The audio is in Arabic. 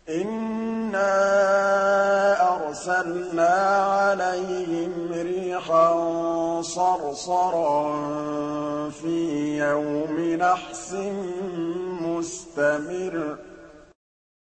إِنَّا أَرْسَلْنَا عَلَيْهِمْ رِيحًا صَرْصَرًا فِي يَوْمِ نَحْسٍ مُّسْتَمِرٍّ